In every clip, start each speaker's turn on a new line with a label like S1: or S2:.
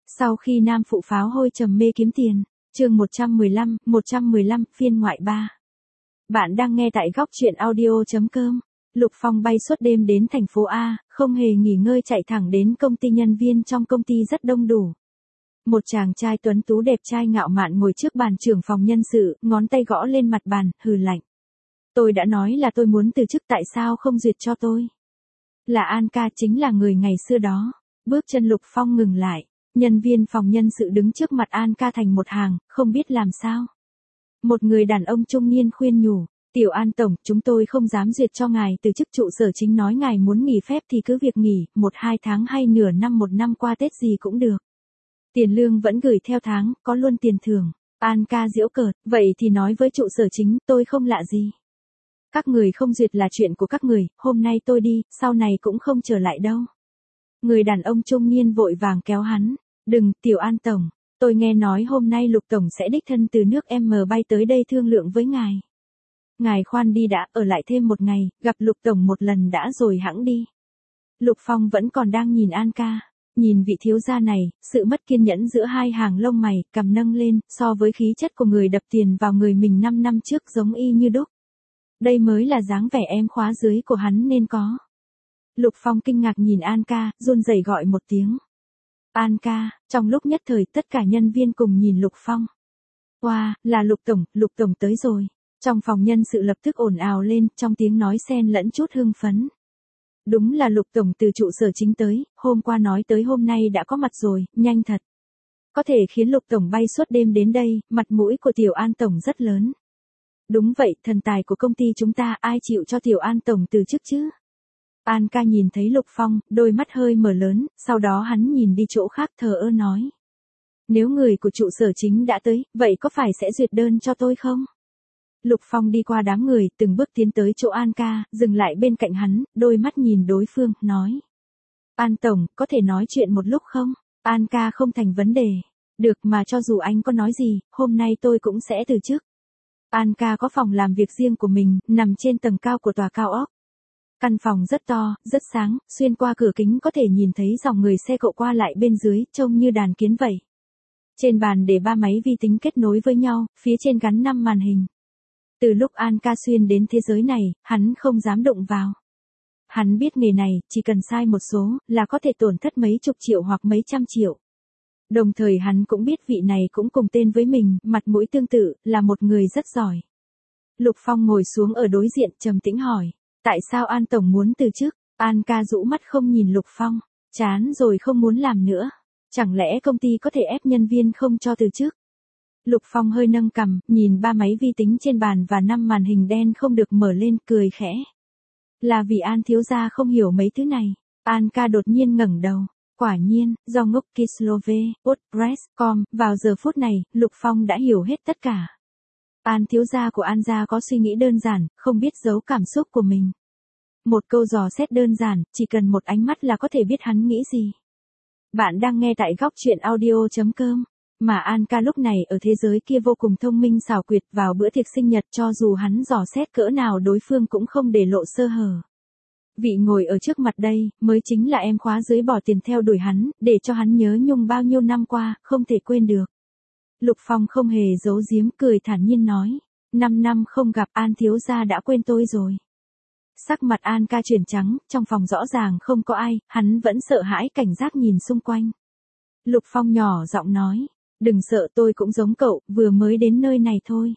S1: Sau khi nam phụ pháo hôi trầm mê kiếm tiền, chương 115, phiên ngoại 3. Bạn đang nghe tại góc truyện audio.com. Lục Phong bay suốt đêm đến thành phố A, không hề nghỉ ngơi chạy thẳng đến công ty, nhân viên trong công ty rất đông đủ. Một chàng trai tuấn tú đẹp trai ngạo mạn ngồi trước bàn trưởng phòng nhân sự, ngón tay gõ lên mặt bàn, hừ lạnh. Tôi đã nói là tôi muốn từ chức, tại sao không duyệt cho tôi? Là An ca, chính là người ngày xưa đó. Bước chân Lục Phong ngừng lại. Nhân viên phòng nhân sự đứng trước mặt An ca thành một hàng, không biết làm sao. Một người đàn ông trung niên khuyên nhủ, Tiểu An tổng, chúng tôi không dám duyệt cho ngài từ chức, trụ sở chính nói ngài muốn nghỉ phép thì cứ việc nghỉ, 1-2 tháng hay nửa năm, 1 năm qua Tết gì cũng được. Tiền lương vẫn gửi theo tháng, có luôn tiền thưởng. An ca giễu cợt, vậy thì nói với trụ sở chính, tôi không lạ gì. Các người không duyệt là chuyện của các người, hôm nay tôi đi, sau này cũng không trở lại đâu. Người đàn ông trung niên vội vàng kéo hắn, đừng, Tiểu An tổng, tôi nghe nói hôm nay Lục tổng sẽ đích thân từ nước M bay tới đây thương lượng với ngài. Ngài khoan đi đã, ở lại thêm 1 ngày, gặp Lục tổng một lần đã rồi hẵng đi. Lục Phong vẫn còn đang nhìn An ca, nhìn vị thiếu gia này, sự mất kiên nhẫn giữa hai hàng lông mày, cằm nâng lên, so với khí chất của người đập tiền vào người mình 5 năm trước giống y như đúc. Đây mới là dáng vẻ em khóa dưới của hắn nên có. Lục Phong kinh ngạc nhìn An ca, run rẩy gọi một tiếng. An ca, trong lúc nhất thời tất cả nhân viên cùng nhìn Lục Phong. Wow, là Lục tổng tới rồi. Trong phòng nhân sự lập tức ồn ào lên, trong tiếng nói xen lẫn chút hưng phấn. Đúng là Lục tổng từ trụ sở chính tới, hôm qua nói tới hôm nay đã có mặt rồi, nhanh thật. Có thể khiến Lục tổng bay suốt đêm đến đây, mặt mũi của Tiểu An tổng rất lớn. Đúng vậy, thần tài của công ty chúng ta, ai chịu cho Tiểu An tổng từ chức chứ? An ca nhìn thấy Lục Phong, đôi mắt hơi mở lớn, sau đó hắn nhìn đi chỗ khác thờ ơ nói. Nếu người của trụ sở chính đã tới, vậy có phải sẽ duyệt đơn cho tôi không? Lục Phong đi qua đám người, từng bước tiến tới chỗ An ca, dừng lại bên cạnh hắn, đôi mắt nhìn đối phương, nói. An tổng, có thể nói chuyện một lúc không? An ca không thành vấn đề. Được, mà cho dù anh có nói gì, hôm nay tôi cũng sẽ từ chức. An ca có phòng làm việc riêng của mình, nằm trên tầng cao của tòa cao ốc. Căn phòng rất to, rất sáng, xuyên qua cửa kính có thể nhìn thấy dòng người xe cộ qua lại bên dưới, trông như đàn kiến vậy. Trên bàn để 3 máy vi tính kết nối với nhau, phía trên gắn 5 màn hình. Từ lúc An ca xuyên đến thế giới này, hắn không dám đụng vào. Hắn biết nghề này, chỉ cần sai một số, là có thể tổn thất mấy chục triệu hoặc mấy trăm triệu. Đồng thời hắn cũng biết vị này cũng cùng tên với mình, mặt mũi tương tự, là một người rất giỏi. Lục Phong ngồi xuống ở đối diện, trầm tĩnh hỏi. Tại sao An tổng muốn từ chức? An ca rũ mắt không nhìn Lục Phong, chán rồi không muốn làm nữa. Chẳng lẽ công ty có thể ép nhân viên không cho từ chức? Lục Phong hơi nâng cằm, nhìn 3 máy vi tính trên bàn và 5 màn hình đen không được mở lên, cười khẽ. Là vì An thiếu gia không hiểu mấy thứ này. An ca đột nhiên ngẩng đầu. Quả nhiên, do ngốc Kislove, WordPress.com, vào giờ phút này, Lục Phong đã hiểu hết tất cả. An thiếu gia của An gia có suy nghĩ đơn giản, không biết giấu cảm xúc của mình. Một câu dò xét đơn giản, chỉ cần một ánh mắt là có thể biết hắn nghĩ gì. Bạn đang nghe tại góc truyện audio.com. Mà An ca lúc này ở thế giới kia vô cùng thông minh xảo quyệt, vào bữa tiệc sinh nhật cho dù hắn dò xét cỡ nào đối phương cũng không để lộ sơ hở. Vị ngồi ở trước mặt đây, mới chính là em khóa dưới bỏ tiền theo đuổi hắn, để cho hắn nhớ nhung bao nhiêu năm qua, không thể quên được. Lục Phong không hề giấu giếm, cười thản nhiên nói. 5 năm không gặp, An thiếu gia đã quên tôi rồi. Sắc mặt An ca chuyển trắng, trong phòng rõ ràng không có ai, hắn vẫn sợ hãi cảnh giác nhìn xung quanh. Lục Phong nhỏ giọng nói. Đừng sợ, tôi cũng giống cậu, vừa mới đến nơi này thôi.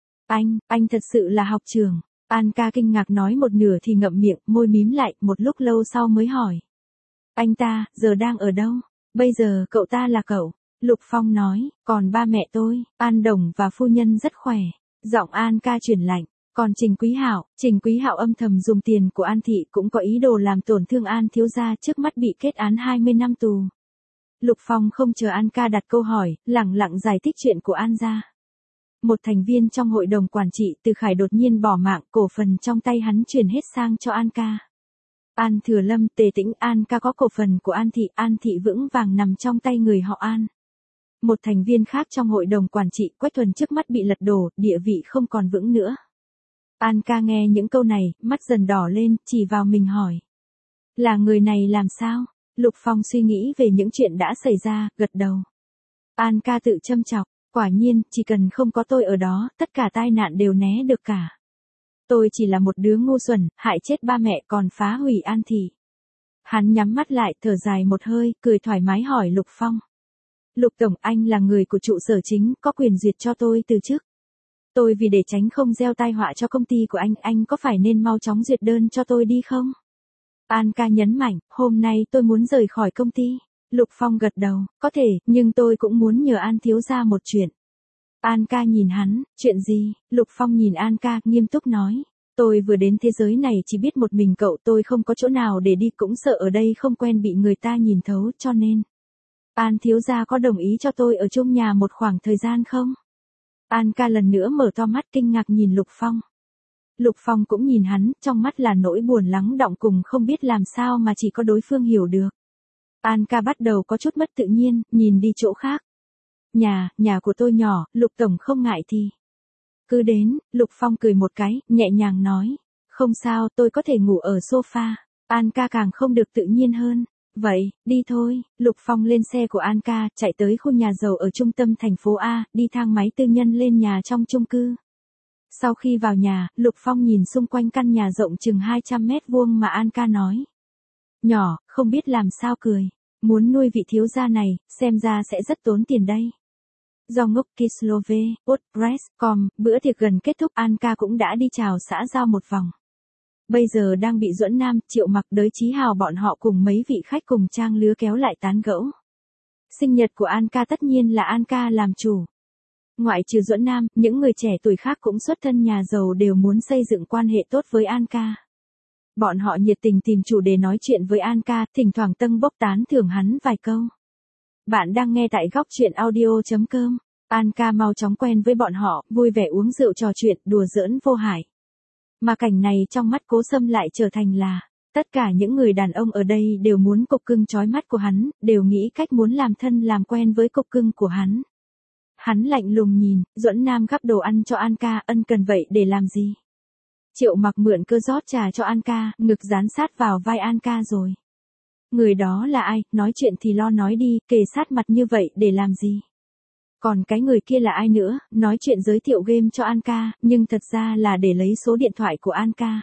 S1: Anh thật sự là học trưởng. An ca kinh ngạc nói một nửa thì ngậm miệng, môi mím lại, một lúc lâu sau mới hỏi. Anh ta, giờ đang ở đâu? Bây giờ cậu ta là cậu. Lục Phong nói, còn ba mẹ tôi, An Đồng và phu nhân rất khỏe. Giọng An ca chuyển lạnh. Còn Trình Quý Hạo âm thầm dùng tiền của An thị cũng có ý đồ làm tổn thương An thiếu gia, trước mắt bị kết án 20 năm tù. Lục Phong không chờ An ca đặt câu hỏi, lẳng lặng giải thích chuyện của An gia. Một thành viên trong hội đồng quản trị Từ Khải đột nhiên bỏ mạng, cổ phần trong tay hắn chuyển hết sang cho An ca. An Thừa Lâm, Tề Tĩnh, An ca có cổ phần của An thị vững vàng nằm trong tay người họ An. Một thành viên khác trong hội đồng quản trị, Quách Thuần, trước mắt bị lật đổ, địa vị không còn vững nữa. An ca nghe những câu này, mắt dần đỏ lên, chỉ vào mình hỏi. Là người này làm sao? Lục Phong suy nghĩ về những chuyện đã xảy ra, gật đầu. An ca tự châm chọc, quả nhiên, chỉ cần không có tôi ở đó, tất cả tai nạn đều né được cả. Tôi chỉ là một đứa ngu xuẩn, hại chết ba mẹ còn phá hủy An thị. Hắn nhắm mắt lại, thở dài một hơi, cười thoải mái hỏi Lục Phong. Lục Tổng, anh là người của trụ sở chính, có quyền duyệt cho tôi từ chức. Tôi vì để tránh không gieo tai họa cho công ty của anh có phải nên mau chóng duyệt đơn cho tôi đi không? An ca nhấn mạnh, hôm nay tôi muốn rời khỏi công ty. Lục Phong gật đầu, có thể, nhưng tôi cũng muốn nhờ An thiếu gia một chuyện. An ca nhìn hắn, chuyện gì? Lục Phong nhìn An ca, nghiêm túc nói. Tôi vừa đến thế giới này chỉ biết một mình cậu, tôi không có chỗ nào để đi, cũng sợ ở đây không quen bị người ta nhìn thấu, cho nên. An thiếu gia có đồng ý cho tôi ở chung nhà một khoảng thời gian không? An ca lần nữa mở to mắt kinh ngạc nhìn Lục Phong. Lục Phong cũng nhìn hắn, trong mắt là nỗi buồn lắng đọng cùng không biết làm sao mà chỉ có đối phương hiểu được. An ca bắt đầu có chút mất tự nhiên, nhìn đi chỗ khác. Nhà của tôi nhỏ, Lục Tổng không ngại thì. Cứ đến, Lục Phong cười một cái, nhẹ nhàng nói. Không sao, tôi có thể ngủ ở sofa. An ca càng không được tự nhiên hơn. Vậy, đi thôi. Lục Phong lên xe của An ca, chạy tới khu nhà giàu ở trung tâm thành phố A, đi thang máy tư nhân lên nhà trong chung cư. Sau khi vào nhà, Lục Phong nhìn xung quanh căn nhà rộng chừng 200 mét vuông mà An ca nói. Nhỏ, không biết làm sao cười. Muốn nuôi vị thiếu gia này, xem ra sẽ rất tốn tiền đây. Do ngốc Kislove, Podpress.com, bữa tiệc gần kết thúc, An ca cũng đã đi chào xã giao một vòng. Bây giờ đang bị Duẫn Nam, Triệu Mặc, Đới Chí Hào bọn họ cùng mấy vị khách cùng trang lứa kéo lại tán gẫu. Sinh nhật của An ca tất nhiên là An ca làm chủ. Ngoại trừ Duẫn Nam, những người trẻ tuổi khác cũng xuất thân nhà giàu đều muốn xây dựng quan hệ tốt với An ca. Bọn họ nhiệt tình tìm chủ đề nói chuyện với An ca, thỉnh thoảng tâng bốc tán thưởng hắn vài câu. Bạn đang nghe tại góc truyện audio.com. An ca mau chóng quen với bọn họ, vui vẻ uống rượu trò chuyện, đùa giỡn vô hại. Mà cảnh này trong mắt Cố Sâm lại trở thành là, tất cả những người đàn ông ở đây đều muốn cục cưng chói mắt của hắn, đều nghĩ cách muốn làm thân làm quen với cục cưng của hắn. Hắn lạnh lùng nhìn, Duẫn Nam gắp đồ ăn cho An ca, ân cần vậy để làm gì? Triệu Mặc mượn cơ rót trà cho An ca, ngực dán sát vào vai An ca rồi. Người đó là ai, nói chuyện thì lo nói đi, kề sát mặt như vậy để làm gì? Còn cái người kia là ai nữa, nói chuyện giới thiệu game cho An ca, nhưng thật ra là để lấy số điện thoại của An ca.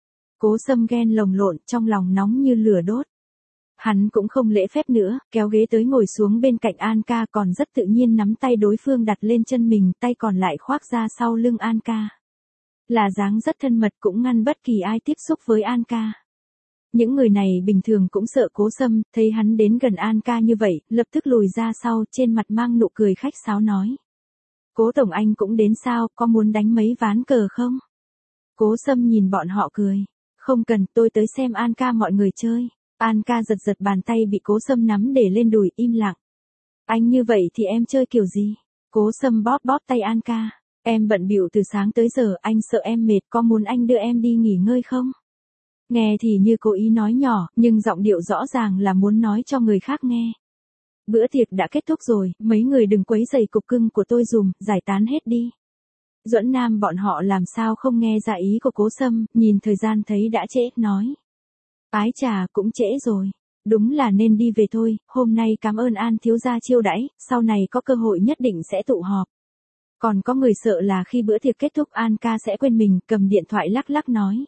S1: Cố Sâm ghen lồng lộn, trong lòng nóng như lửa đốt. Hắn cũng không lễ phép nữa, kéo ghế tới ngồi xuống bên cạnh An ca, còn rất tự nhiên nắm tay đối phương đặt lên chân mình, tay còn lại khoác ra sau lưng An ca. Là dáng rất thân mật, cũng ngăn bất kỳ ai tiếp xúc với An ca. Những người này bình thường cũng sợ Cố Sâm, thấy hắn đến gần An ca như vậy, lập tức lùi ra sau, trên mặt mang nụ cười khách sáo nói. Cố Tổng anh cũng đến sao, có muốn đánh mấy ván cờ không? Cố Sâm nhìn bọn họ cười. Không cần, tôi tới xem An ca mọi người chơi. An ca giật giật bàn tay bị Cố Sâm nắm để lên đùi, im lặng. Anh như vậy thì em chơi kiểu gì? Cố Sâm bóp bóp tay An ca. Em bận bịu từ sáng tới giờ, anh sợ em mệt, có muốn anh đưa em đi nghỉ ngơi không? Nghe thì như cố ý nói nhỏ, nhưng giọng điệu rõ ràng là muốn nói cho người khác nghe. Bữa tiệc đã kết thúc rồi, mấy người đừng quấy rầy cục cưng của tôi dùm, giải tán hết đi. Duẫn Nam bọn họ làm sao không nghe ra ý của Cố Sâm, nhìn thời gian thấy đã trễ, nói. Ái chà, cũng trễ rồi. Đúng là nên đi về thôi, hôm nay cảm ơn An thiếu gia chiêu đãi, sau này có cơ hội nhất định sẽ tụ họp. Còn có người sợ là khi bữa tiệc kết thúc An ca sẽ quên mình, cầm điện thoại lắc lắc nói.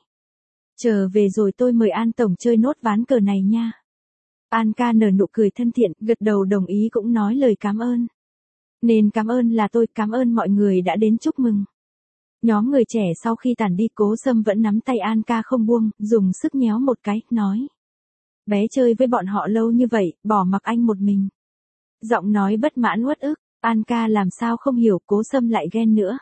S1: Trở về rồi tôi mời An Tổng chơi nốt ván cờ này nha. An ca nở nụ cười thân thiện, gật đầu đồng ý cũng nói lời cảm ơn. Nên cảm ơn là tôi, cảm ơn mọi người đã đến chúc mừng. Nhóm người trẻ sau khi tản đi, Cố Sâm vẫn nắm tay An ca không buông, dùng sức nhéo một cái, nói. Bé chơi với bọn họ lâu như vậy, bỏ mặc anh một mình. Giọng nói bất mãn uất ức, An ca làm sao không hiểu, Cố Sâm lại ghen nữa.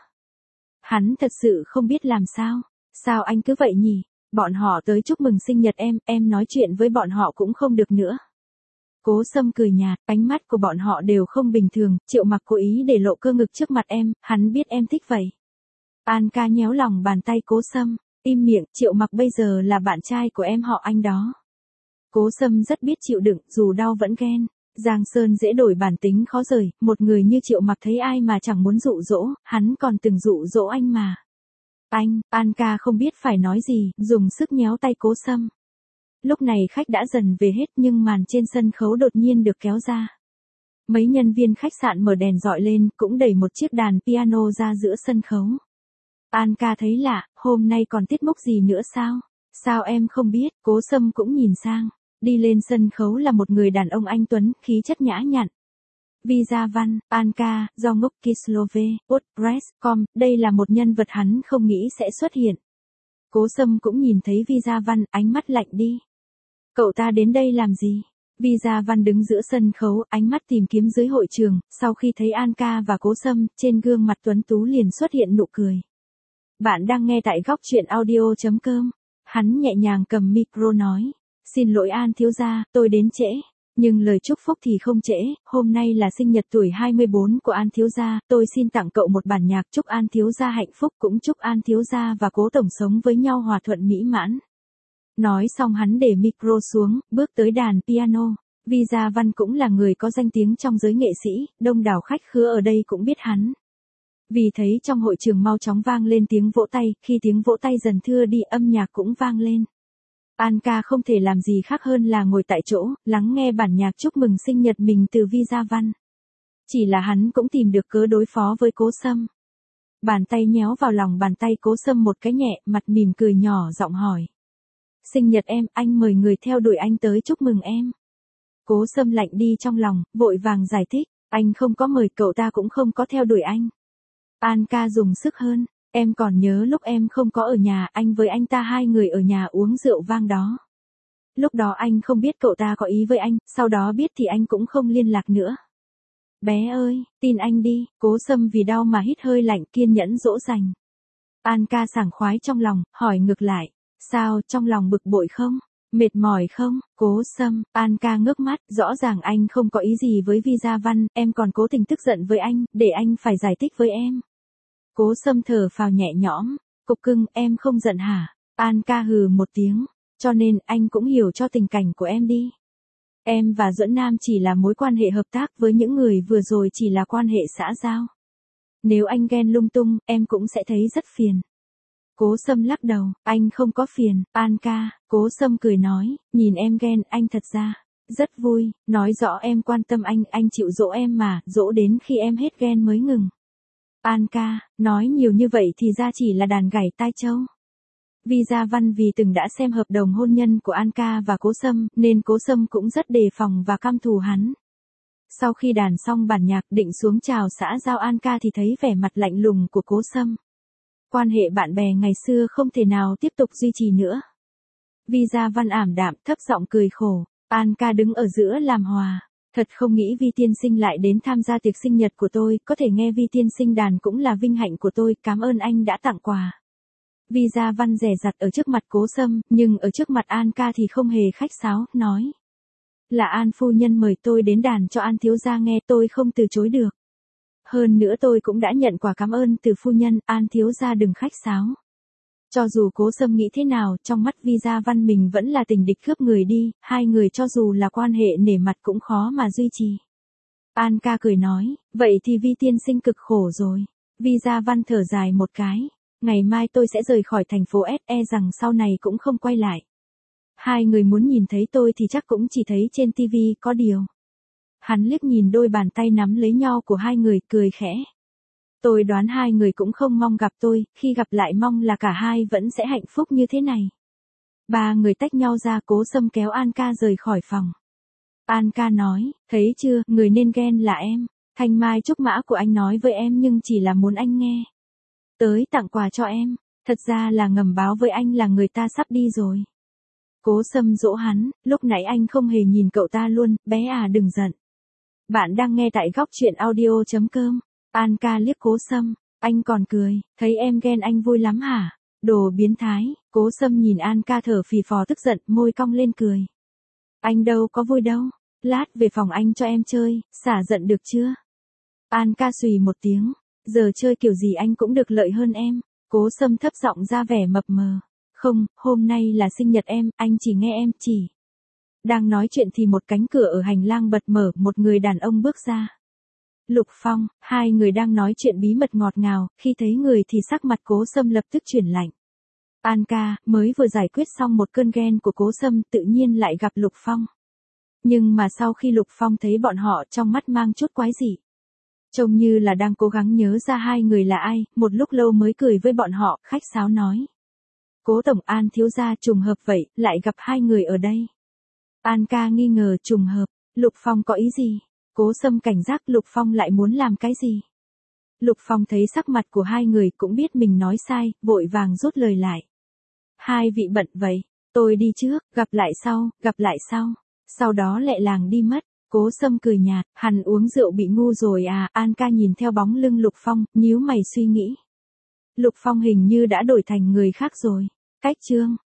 S1: Hắn thật sự không biết làm sao. Sao anh cứ vậy nhỉ? Bọn họ tới chúc mừng sinh nhật em nói chuyện với bọn họ cũng không được nữa. Cố Sâm cười nhạt, ánh mắt của bọn họ đều không bình thường, Triệu Mặc cố ý để lộ cơ ngực trước mặt em, hắn biết em thích vậy. An ca nhéo lòng bàn tay Cố Sâm, im miệng, Triệu Mặc bây giờ là bạn trai của em họ Anh đó. Cố Sâm rất biết chịu đựng, dù đau vẫn ghen. Giang Sơn dễ đổi bản tính khó rời, một người như Triệu Mặc thấy ai mà chẳng muốn dụ dỗ, hắn còn từng dụ dỗ anh mà. Anh, An ca không biết phải nói gì, dùng sức nhéo tay Cố Sâm. Lúc này khách đã dần về hết nhưng màn trên sân khấu đột nhiên được kéo ra. Mấy nhân viên khách sạn mở đèn dọi lên, cũng đẩy một chiếc đàn piano ra giữa sân khấu. An ca thấy lạ, hôm nay còn tiết mục gì nữa sao? Sao em không biết? Cố Sâm cũng nhìn sang. Đi lên sân khấu là một người đàn ông anh tuấn, khí chất nhã nhặn. Visa Văn, An ca, do ngốc Kislove, Podpress.com, đây là một nhân vật hắn không nghĩ sẽ xuất hiện. Cố Sâm cũng nhìn thấy Visa Văn, ánh mắt lạnh đi. Cậu ta đến đây làm gì? Visa Văn đứng giữa sân khấu, ánh mắt tìm kiếm dưới hội trường, sau khi thấy An ca và Cố Sâm, trên gương mặt tuấn tú liền xuất hiện nụ cười. Bạn đang nghe tại góc truyện audio.com. Hắn nhẹ nhàng cầm micro nói. Xin lỗi An thiếu gia, tôi đến trễ. Nhưng lời chúc phúc thì không trễ, hôm nay là sinh nhật tuổi 24 của An thiếu gia, tôi xin tặng cậu một bản nhạc chúc An thiếu gia hạnh phúc, cũng chúc An thiếu gia và Cố tổng sống với nhau hòa thuận mỹ mãn. Nói xong hắn để micro xuống, bước tới đàn piano. Visa Văn cũng là người có danh tiếng trong giới nghệ sĩ, đông đảo khách khứa ở đây cũng biết hắn. Vì thấy trong hội trường mau chóng vang lên tiếng vỗ tay, khi tiếng vỗ tay dần thưa đi âm nhạc cũng vang lên. An ca không thể làm gì khác hơn là ngồi tại chỗ, lắng nghe bản nhạc chúc mừng sinh nhật mình từ Visa Văn. Chỉ là hắn cũng tìm được cớ đối phó với Cố Sâm. Bàn tay nhéo vào lòng bàn tay Cố Sâm một cái nhẹ, mặt mỉm cười nhỏ giọng hỏi. Sinh nhật em, anh mời người theo đuổi anh tới chúc mừng em. Cố Sâm lạnh đi trong lòng, vội vàng giải thích, anh không có mời, cậu ta cũng không có theo đuổi anh. An ca dùng sức hơn, em còn nhớ lúc em không có ở nhà, anh với anh ta hai người ở nhà uống rượu vang đó. Lúc đó anh không biết cậu ta có ý với anh, sau đó biết thì anh cũng không liên lạc nữa. Bé ơi, tin anh đi. Cố Sâm vì đau mà hít hơi lạnh, kiên nhẫn dỗ dành. An ca sảng khoái trong lòng, hỏi ngược lại. Sao, trong lòng bực bội không? Mệt mỏi không? Cố Sâm, An ca ngước mắt, rõ ràng anh không có ý gì với Visa Văn, em còn cố tình tức giận với anh, để anh phải giải thích với em. Cố Sâm thở phào nhẹ nhõm, cục cưng, em không giận hả? An ca hừ một tiếng, cho nên anh cũng hiểu cho tình cảnh của em đi. Em và Duẫn Nam chỉ là mối quan hệ hợp tác, với những người vừa rồi chỉ là quan hệ xã giao. Nếu anh ghen lung tung, em cũng sẽ thấy rất phiền. Cố Sâm lắc đầu, anh không có phiền, An ca. Cố Sâm cười nói, nhìn em ghen, anh thật ra rất vui, nói rõ em quan tâm anh chịu dỗ em mà, dỗ đến khi em hết ghen mới ngừng. An ca, nói nhiều như vậy thì ra chỉ là đàn gảy tai trâu. Visa Văn vì từng đã xem hợp đồng hôn nhân của An ca và Cố Sâm, nên Cố Sâm cũng rất đề phòng và căm thù hắn. Sau khi đàn xong bản nhạc định xuống chào xã giao An ca thì thấy vẻ mặt lạnh lùng của Cố Sâm. Quan hệ bạn bè ngày xưa không thể nào tiếp tục duy trì nữa. Visa Văn ảm đạm thấp giọng cười khổ, An ca đứng ở giữa làm hòa. Thật không nghĩ Vi tiên sinh lại đến tham gia tiệc sinh nhật của tôi, có thể nghe Vi tiên sinh đàn cũng là vinh hạnh của tôi, cảm ơn anh đã tặng quà. Visa Văn dè dặt ở trước mặt Cố Sâm, nhưng ở trước mặt An ca thì không hề khách sáo, nói. Là An phu nhân mời tôi đến đàn cho An thiếu gia nghe, tôi không từ chối được. Hơn nữa tôi cũng đã nhận quà cảm ơn từ phu nhân, An thiếu gia đừng khách sáo. Cho dù Cố Sâm nghĩ thế nào, trong mắt Visa Văn mình vẫn là tình địch cướp người đi, hai người cho dù là quan hệ nể mặt cũng khó mà duy trì. An ca cười nói, vậy thì Vi tiên sinh cực khổ rồi. Visa Văn thở dài một cái, ngày mai tôi sẽ rời khỏi thành phố S, rằng sau này cũng không quay lại. Hai người muốn nhìn thấy tôi thì chắc cũng chỉ thấy trên TV, có điều. Hắn liếc nhìn đôi bàn tay nắm lấy nhau của hai người, cười khẽ. Tôi đoán hai người cũng không mong gặp tôi, khi gặp lại mong là cả hai vẫn sẽ hạnh phúc như thế này. Ba người tách nhau ra, Cố Sâm kéo An ca rời khỏi phòng. An ca nói, thấy chưa, người nên ghen là em. Thanh mai trúc mã của anh nói với em nhưng chỉ là muốn anh nghe. Tới tặng quà cho em, thật ra là ngầm báo với anh là người ta sắp đi rồi. Cố Sâm dỗ hắn, lúc nãy anh không hề nhìn cậu ta luôn, bé à đừng giận. Bạn đang nghe tại góc truyện audio.com. An ca liếc Cố Sâm, anh còn cười, thấy em ghen anh vui lắm hả? Đồ biến thái. Cố Sâm nhìn An ca thở phì phò tức giận, môi cong lên cười. Anh đâu có vui đâu, lát về phòng anh cho em chơi, xả giận được chưa? An ca xùy một tiếng, giờ chơi kiểu gì anh cũng được lợi hơn em. Cố Sâm thấp giọng ra vẻ mập mờ. Không, hôm nay là sinh nhật em, anh chỉ nghe em chỉ. Đang nói chuyện thì một cánh cửa ở hành lang bật mở, một người đàn ông bước ra. Lục Phong, hai người đang nói chuyện bí mật ngọt ngào, khi thấy người thì sắc mặt Cố Sâm lập tức chuyển lạnh. An ca, mới vừa giải quyết xong một cơn ghen của Cố Sâm tự nhiên lại gặp Lục Phong. Nhưng mà sau khi Lục Phong thấy bọn họ trong mắt mang chút quái dị. Trông như là đang cố gắng nhớ ra hai người là ai, một lúc lâu mới cười với bọn họ, khách sáo nói. Cố Tổng An thiếu gia trùng hợp vậy, lại gặp hai người ở đây. An ca nghi ngờ trùng hợp, Lục Phong có ý gì? Cố Sâm cảnh giác Lục Phong lại muốn làm cái gì? Lục Phong thấy sắc mặt của hai người cũng biết mình nói sai, vội vàng rút lời lại. Hai vị bận vậy, tôi đi trước, gặp lại sau. Sau đó lẹ làng đi mất. Cố Sâm cười nhạt, hắn uống rượu bị ngu rồi à? An ca nhìn theo bóng lưng Lục Phong, nhíu mày suy nghĩ. Lục Phong hình như đã đổi thành người khác rồi. Cách chương